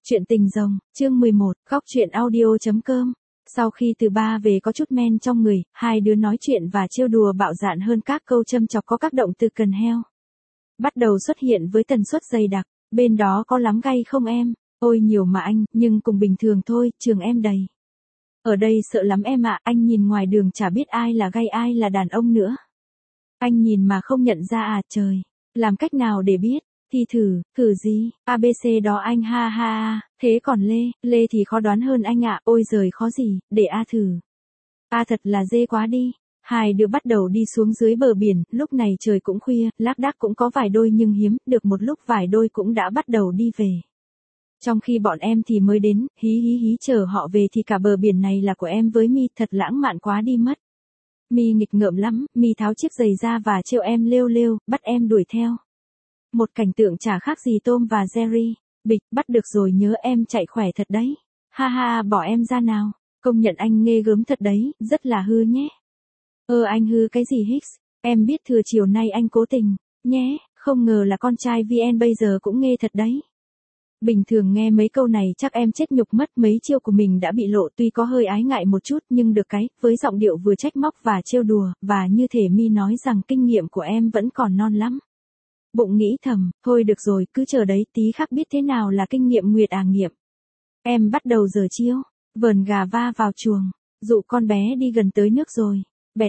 Chuyện tình rồng, chương 11, góc chuyện audio.com. Sau khi từ ba về có chút men trong người, hai đứa nói chuyện và trêu đùa bạo dạn hơn các câu châm chọc có các động từ cần heo. Bắt đầu xuất hiện với tần suất dày đặc, bên đó có lắm gay không em? Ôi nhiều mà anh, nhưng cùng bình thường thôi, trường em đầy. Ở đây sợ lắm em ạ, anh nhìn ngoài đường chả biết ai là gay ai là đàn ông nữa. Anh nhìn mà không nhận ra à trời, làm cách nào để biết? Thì thử gì, ABC đó anh ha ha, thế còn Lê thì khó đoán hơn anh ạ, ôi giời khó gì, để A thử. A thật là dê quá đi. Hai đứa bắt đầu đi xuống dưới bờ biển, lúc này trời cũng khuya, lác đác cũng có vài đôi nhưng hiếm, được một lúc vài đôi cũng đã bắt đầu đi về. Trong khi bọn em thì mới đến, hí chờ họ về thì cả bờ biển này là của em với Mi, thật lãng mạn quá đi mất. Mi nghịch ngợm lắm, Mi tháo chiếc giày ra và trêu em lêu, bắt em đuổi theo. Một cảnh tượng chả khác gì Tom và Jerry. Bịch, bắt được rồi, nhớ em chạy khỏe thật đấy. Ha ha, bỏ em ra nào. Công nhận anh nghê gớm thật đấy, rất là hư nhé. Anh hư cái gì Hicks? Em biết thừa chiều nay anh cố tình, nhé, không ngờ là con trai VN bây giờ cũng nghê thật đấy. Bình thường nghe mấy câu này chắc em chết nhục mất, mấy chiêu của mình đã bị lộ, tuy có hơi ái ngại một chút nhưng được cái, với giọng điệu vừa trách móc và trêu đùa, và như thể Mi nói rằng kinh nghiệm của em vẫn còn non lắm. Bụng nghĩ thầm, thôi được rồi, cứ chờ đấy, tí khác biết thế nào là kinh nghiệm nguyệt nghiệm. Em bắt đầu giờ chiêu, vờn gà va vào chuồng, dụ con bé đi gần tới nước rồi. Bẹt,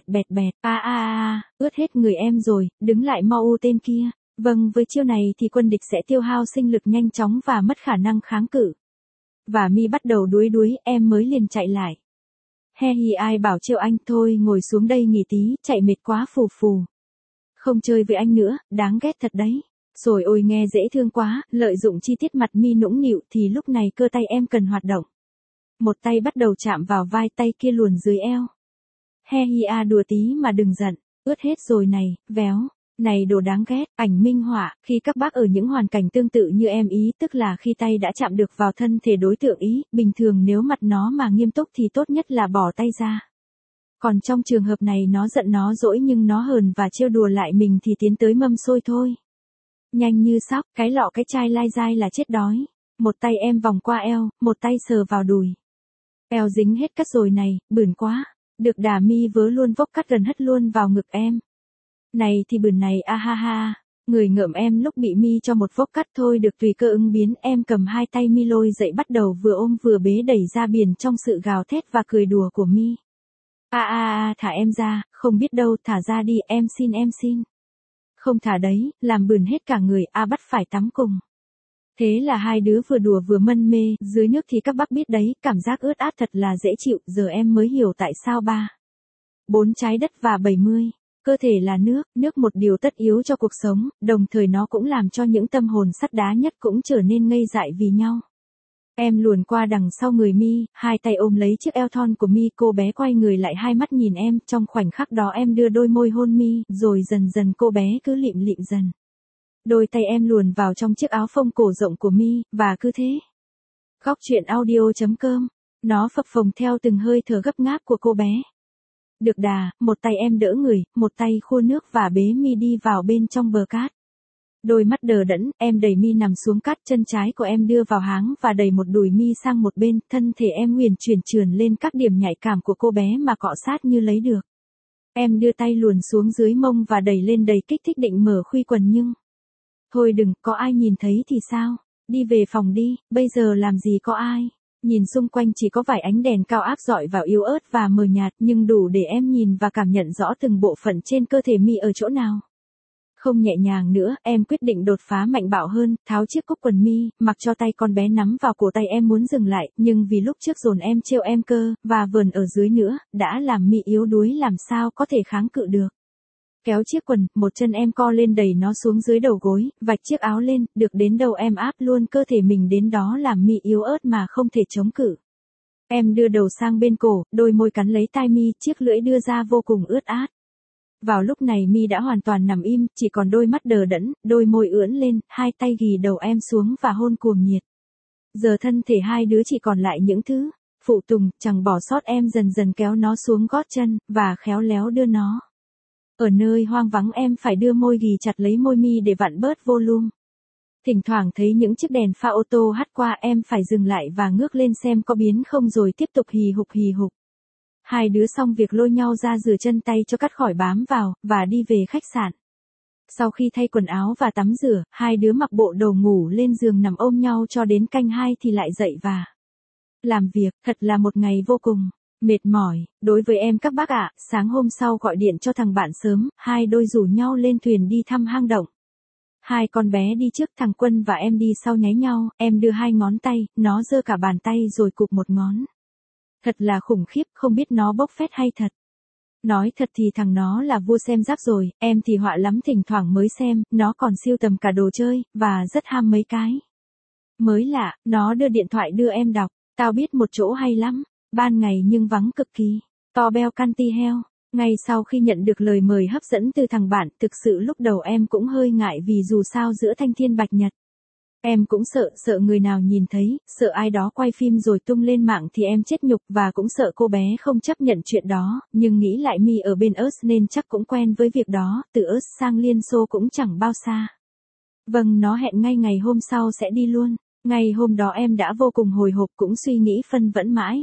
ướt hết người em rồi, đứng lại mau u tên kia. Vâng, với chiêu này thì quân địch sẽ tiêu hao sinh lực nhanh chóng và mất khả năng kháng cự. Và Mi bắt đầu đuối, em mới liền chạy lại. Ai bảo chiêu anh, thôi ngồi xuống đây nghỉ tí, chạy mệt quá phù. Không chơi với anh nữa, đáng ghét thật đấy. Rồi ôi nghe dễ thương quá, lợi dụng chi tiết mặt Mi nũng nịu thì lúc này cơ tay em cần hoạt động. Một tay bắt đầu chạm vào vai, tay kia luồn dưới eo. Đùa tí mà đừng giận, ướt hết rồi này, véo. Này đồ đáng ghét, ảnh minh họa, khi các bác ở những hoàn cảnh tương tự như em ý, tức là khi tay đã chạm được vào thân thể đối tượng ý, bình thường nếu mặt nó mà nghiêm túc thì tốt nhất là bỏ tay ra. Còn trong trường hợp này nó giận nó dỗi nhưng nó hờn và trêu đùa lại mình thì tiến tới mâm xôi thôi. Nhanh như sóc, cái lọ cái chai lai dai là chết đói. Một tay em vòng qua eo, một tay sờ vào đùi. Eo dính hết cắt rồi này, bươn quá. Được đà Mi vớ luôn vốc cắt gần hất luôn vào ngực em. Này thì bươn này ha ha. Người ngợm em lúc bị Mi cho một vốc cắt thôi được tùy cơ ứng biến, em cầm hai tay Mi lôi dậy bắt đầu vừa ôm vừa bế đẩy ra biển trong sự gào thét và cười đùa của Mi. Thả em ra, không biết đâu, thả ra đi, em xin. Không thả đấy, làm bươn hết cả người, bắt phải tắm cùng. Thế là hai đứa vừa đùa vừa mân mê, dưới nước thì các bác biết đấy, cảm giác ướt át thật là dễ chịu, giờ em mới hiểu tại sao 4 trái đất và 70. Cơ thể là nước một điều tất yếu cho cuộc sống, đồng thời nó cũng làm cho những tâm hồn sắt đá nhất cũng trở nên ngây dại vì nhau. Em luồn qua đằng sau người Mi, hai tay ôm lấy chiếc eo thon của Mi, cô bé quay người lại hai mắt nhìn em, trong khoảnh khắc đó em đưa đôi môi hôn Mi, rồi dần dần cô bé cứ lịm dần. Đôi tay em luồn vào trong chiếc áo phông cổ rộng của Mi, và cứ thế. Góc chuyện audio.com, nó phập phồng theo từng hơi thở gấp gáp của cô bé. Được đà, một tay em đỡ người, một tay khua nước và bế Mi đi vào bên trong bờ cát. Đôi mắt đờ đẫn, em đẩy Mi nằm xuống cát, chân trái của em đưa vào háng và đẩy một đùi Mi sang một bên, thân thể em huyền chuyển trườn lên các điểm nhạy cảm của cô bé mà cọ sát như lấy được. Em đưa tay luồn xuống dưới mông và đẩy lên đầy kích thích định mở khuy quần nhưng... Thôi đừng, có ai nhìn thấy thì sao? Đi về phòng đi, bây giờ làm gì có ai? Nhìn xung quanh chỉ có vài ánh đèn cao áp rọi vào yếu ớt và mờ nhạt nhưng đủ để em nhìn và cảm nhận rõ từng bộ phận trên cơ thể Mi ở chỗ nào. Không nhẹ nhàng nữa, em quyết định đột phá mạnh bạo hơn, tháo chiếc cúc quần Mi, mặc cho tay con bé nắm vào cổ tay em muốn dừng lại, nhưng vì lúc trước dồn em trêu em cơ, và vờn ở dưới nữa, đã làm Mi yếu đuối làm sao có thể kháng cự được. Kéo chiếc quần, một chân em co lên đẩy nó xuống dưới đầu gối, vạch chiếc áo lên, được đến đâu em áp luôn cơ thể mình đến đó làm Mi yếu ớt mà không thể chống cự. Em đưa đầu sang bên cổ, đôi môi cắn lấy tai Mi, chiếc lưỡi đưa ra vô cùng ướt át. Vào lúc này Mi đã hoàn toàn nằm im, chỉ còn đôi mắt đờ đẫn, đôi môi ưỡn lên, hai tay ghì đầu em xuống và hôn cuồng nhiệt. Giờ thân thể hai đứa chỉ còn lại những thứ phụ tùng, chẳng bỏ sót, em dần dần kéo nó xuống gót chân, và khéo léo đưa nó. Ở nơi hoang vắng em phải đưa môi ghì chặt lấy môi Mi để vặn bớt volume. Thỉnh thoảng thấy những chiếc đèn pha ô tô hắt qua em phải dừng lại và ngước lên xem có biến không rồi tiếp tục hì hục hì hục. Hai đứa xong việc lôi nhau ra rửa chân tay cho cắt khỏi bám vào, và đi về khách sạn. Sau khi thay quần áo và tắm rửa, hai đứa mặc bộ đồ ngủ lên giường nằm ôm nhau cho đến canh 2 thì lại dậy và làm việc. Thật là một ngày vô cùng mệt mỏi. Đối với em các bác ạ, sáng hôm sau gọi điện cho thằng bạn sớm, hai đôi rủ nhau lên thuyền đi thăm hang động. Hai con bé đi trước, thằng Quân và em đi sau nháy nhau, em đưa 2 ngón tay, nó giơ cả bàn tay rồi cụp một ngón. Thật là khủng khiếp, không biết nó bốc phét hay thật. Nói thật thì thằng nó là vua xem rác rồi, em thì họa lắm thỉnh thoảng mới xem, nó còn sưu tầm cả đồ chơi, và rất ham mấy cái mới lạ. Nó đưa điện thoại đưa em đọc, tao biết một chỗ hay lắm, ban ngày nhưng vắng cực kỳ, to beo Canty Hell. Ngay sau khi nhận được lời mời hấp dẫn từ thằng bạn, thực sự lúc đầu em cũng hơi ngại vì dù sao giữa thanh thiên bạch nhật. Em cũng sợ người nào nhìn thấy, sợ ai đó quay phim rồi tung lên mạng thì em chết nhục, và cũng sợ cô bé không chấp nhận chuyện đó, nhưng nghĩ lại My ở bên US nên chắc cũng quen với việc đó, từ US sang Liên Xô cũng chẳng bao xa. Vâng, nó hẹn ngay ngày hôm sau sẽ đi luôn. Ngày hôm đó em đã vô cùng hồi hộp, cũng suy nghĩ phân vân mãi.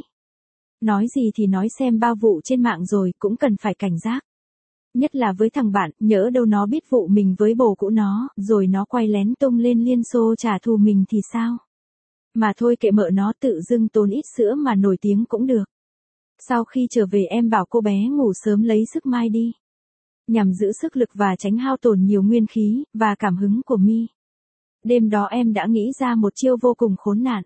Nói gì thì nói, xem bao vụ trên mạng rồi, cũng cần phải cảnh giác. Nhất là với thằng bạn, nhỡ đâu nó biết vụ mình với bồ cũ nó, rồi nó quay lén tung lên Liên Xô trả thù mình thì sao? Mà thôi kệ mợ nó, tự dưng tốn ít sữa mà nổi tiếng cũng được. Sau khi trở về em bảo cô bé ngủ sớm lấy sức mai đi. Nhằm giữ sức lực và tránh hao tổn nhiều nguyên khí, và cảm hứng của My. Đêm đó em đã nghĩ ra một chiêu vô cùng khốn nạn.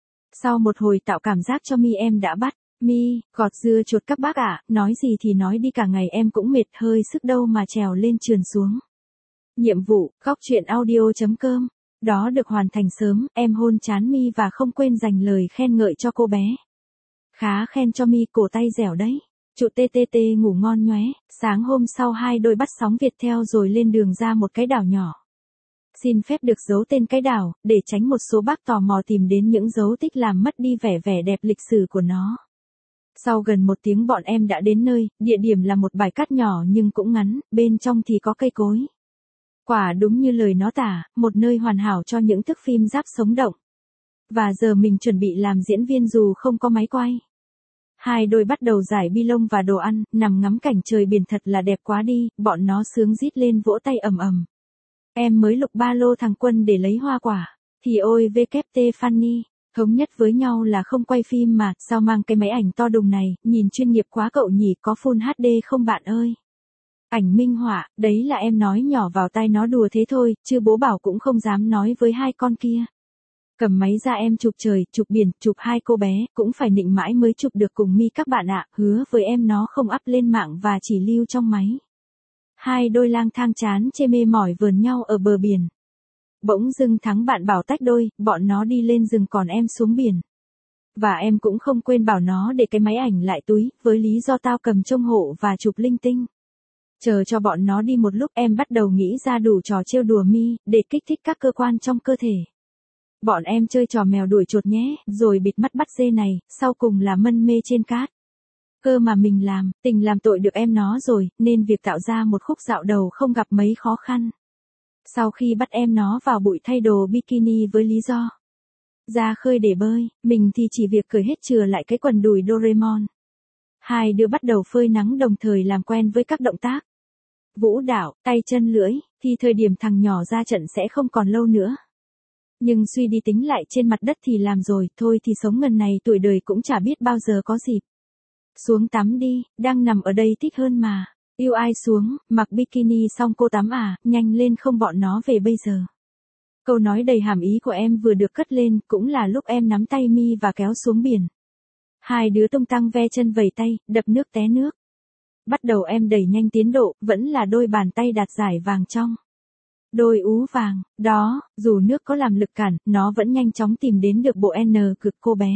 Sau một hồi tạo cảm giác cho My, em đã bắt My gọt dưa chuột các bác ạ, nói gì thì nói đi, cả ngày em cũng mệt hơi sức đâu mà trèo lên trườn xuống. Nhiệm vụ, góc truyện audio.com. Đó được hoàn thành sớm, em hôn trán My và không quên dành lời khen ngợi cho cô bé. Khá khen cho My, cổ tay dẻo đấy. Trụ TTT ngủ ngon nhóe. Sáng hôm sau hai đôi bắt sóng Viettel rồi lên đường ra một cái đảo nhỏ. Xin phép được giấu tên cái đảo, để tránh một số bác tò mò tìm đến những dấu tích làm mất đi vẻ đẹp lịch sử của nó. Sau gần 1 tiếng bọn em đã đến nơi, địa điểm là một bãi cát nhỏ nhưng cũng ngắn, bên trong thì có cây cối. Quả đúng như lời nó tả, một nơi hoàn hảo cho những thước phim giáp sống động. Và giờ mình chuẩn bị làm diễn viên dù không có máy quay. Hai đôi bắt đầu giải bi lông và đồ ăn, nằm ngắm cảnh trời biển thật là đẹp quá đi, bọn nó sướng rít lên vỗ tay ầm ầm. Em mới lục ba lô thằng Quân để lấy hoa quả, thì ôi WT Fanny. Thống nhất với nhau là không quay phim mà, sao mang cái máy ảnh to đùng này, nhìn chuyên nghiệp quá cậu nhỉ, có Full HD không bạn ơi? Ảnh minh họa, đấy là em nói nhỏ vào tai nó đùa thế thôi, chứ bố bảo cũng không dám nói với hai con kia. Cầm máy ra em chụp trời, chụp biển, chụp hai cô bé, cũng phải nịnh mãi mới chụp được cùng My các bạn ạ, hứa với em nó không up lên mạng và chỉ lưu trong máy. Hai đôi lang thang chán chê mê mỏi vườn nhau ở bờ biển. Bỗng dưng thắng bạn bảo tách đôi, bọn nó đi lên rừng còn em xuống biển. Và em cũng không quên bảo nó để cái máy ảnh lại túi, với lý do tao cầm trông hộ và chụp linh tinh. Chờ cho bọn nó đi một lúc em bắt đầu nghĩ ra đủ trò trêu đùa My, để kích thích các cơ quan trong cơ thể. Bọn em chơi trò mèo đuổi chuột nhé, rồi bịt mắt bắt dê này, sau cùng là mân mê trên cát. Cơ mà mình làm, tình làm tội được em nó rồi, nên việc tạo ra một khúc dạo đầu không gặp mấy khó khăn. Sau khi bắt em nó vào bụi thay đồ bikini với lý do ra khơi để bơi, mình thì chỉ việc cởi hết chừa lại cái quần đùi Doraemon. Hai đứa bắt đầu phơi nắng đồng thời làm quen với các động tác vũ đạo, tay chân lưỡi, thì thời điểm thằng nhỏ ra trận sẽ không còn lâu nữa. Nhưng suy đi tính lại trên mặt đất thì làm rồi, thôi thì sống ngần này tuổi đời cũng chả biết bao giờ có dịp. Xuống tắm đi, đang nằm ở đây thích hơn mà. Yêu ai xuống, mặc bikini xong cô tắm à, nhanh lên không bọn nó về bây giờ. Câu nói đầy hàm ý của em vừa được cất lên, cũng là lúc em nắm tay My và kéo xuống biển. Hai đứa tung tăng ve chân vẩy tay, đập nước té nước. Bắt đầu em đẩy nhanh tiến độ, vẫn là đôi bàn tay đạt giải vàng trong. Đôi ú vàng, đó, dù nước có làm lực cản, nó vẫn nhanh chóng tìm đến được bộ N cực cô bé.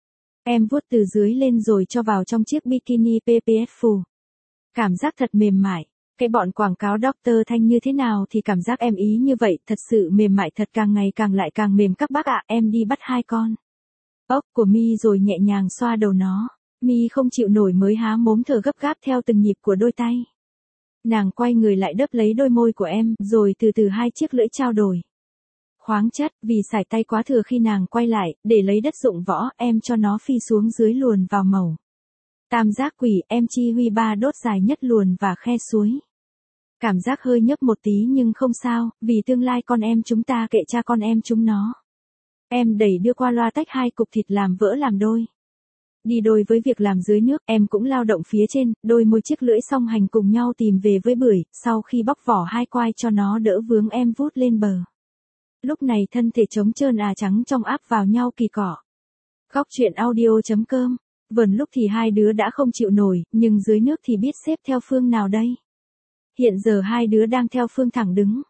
Em vuốt từ dưới lên rồi cho vào trong chiếc bikini PPF phủ. Cảm giác thật mềm mại. Cái bọn quảng cáo Dr. Thanh như thế nào thì cảm giác em ý như vậy, thật sự mềm mại thật, càng ngày càng lại càng mềm các bác ạ. Em đi bắt hai con ốc của My rồi nhẹ nhàng xoa đầu nó. My không chịu nổi mới há mồm thở gấp gáp theo từng nhịp của đôi tay. Nàng quay người lại đớp lấy đôi môi của em, rồi từ từ hai chiếc lưỡi trao đổi. Khoáng chất, vì sải tay quá thừa khi nàng quay lại, để lấy đất dụng võ, em cho nó phi xuống dưới luồn vào mẩu. Tam giác quỷ, em chi huy 3 đốt dài nhất luồn và khe suối. Cảm giác hơi nhức một tí nhưng không sao, vì tương lai con em chúng ta kệ cha con em chúng nó. Em đẩy đưa qua loa tách 2 cục thịt làm vỡ làm đôi. Đi đôi với việc làm dưới nước, em cũng lao động phía trên, đôi môi chiếc lưỡi song hành cùng nhau tìm về với bưởi, sau khi bóc vỏ 2 quai cho nó đỡ vướng em vút lên bờ. Lúc này thân thể trống trơn trắng trong áp vào nhau kỳ cọ. Góc truyện audio.com. Vườn lúc thì hai đứa đã không chịu nổi, nhưng dưới nước thì biết xếp theo phương nào đây. Hiện giờ hai đứa đang theo phương thẳng đứng.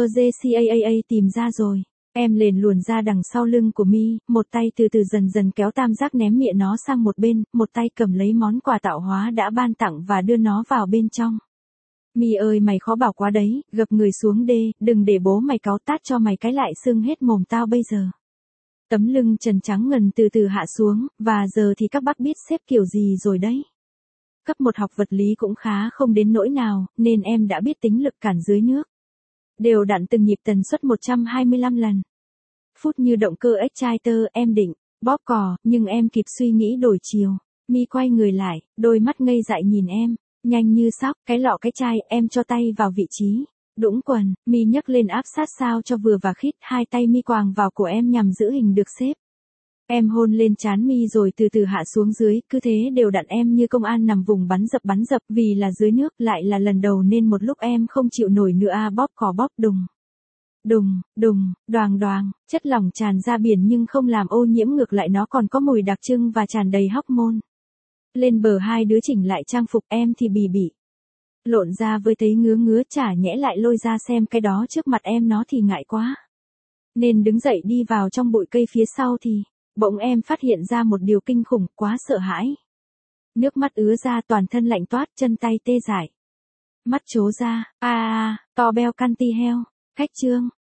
JCAA tìm ra rồi. Em liền luồn ra đằng sau lưng của Mi, một tay từ từ dần dần kéo tam giác ném mịa nó sang một bên, một tay cầm lấy món quà tạo hóa đã ban tặng và đưa nó vào bên trong. Mi ơi mày khó bảo quá đấy, gập người xuống đê, đừng để bố mày cáu tát cho mày cái lại sưng hết mồm tao bây giờ. Tấm lưng trần trắng ngần từ từ hạ xuống, và giờ thì các bác biết xếp kiểu gì rồi đấy. Cấp 1 học vật lý cũng khá không đến nỗi nào, nên em đã biết tính lực cản dưới nước. Đều đặn từng nhịp tần suất 125 lần. Phút như động cơ exciter, em định bóp cò, nhưng em kịp suy nghĩ đổi chiều. Mi quay người lại, đôi mắt ngây dại nhìn em, nhanh như sóc, cái lọ cái chai, em cho tay vào vị trí. Đũng quần, Mi nhấc lên áp sát sao cho vừa và khít, hai tay Mi quàng vào cổ em nhằm giữ hình được xếp. Em hôn lên trán Mi rồi từ từ hạ xuống dưới, cứ thế đều đặn em như công an nằm vùng bắn dập vì là dưới nước, lại là lần đầu nên một lúc em không chịu nổi nữa bóp cò bóp đùng. Đùng, đùng, đoàng đoàng, chất lỏng tràn ra biển nhưng không làm ô nhiễm, ngược lại nó còn có mùi đặc trưng và tràn đầy hormone. Lên bờ hai đứa chỉnh lại trang phục, em thì bỉ. Lộn ra với thấy ngứa chả nhẽ lại lôi ra xem cái đó trước mặt em nó thì ngại quá. Nên đứng dậy đi vào trong bụi cây phía sau thì, bỗng em phát hiện ra một điều kinh khủng, quá sợ hãi. Nước mắt ứa ra, toàn thân lạnh toát, chân tay tê dại. Mắt trố ra, to beo căn ti heo. Khách chương,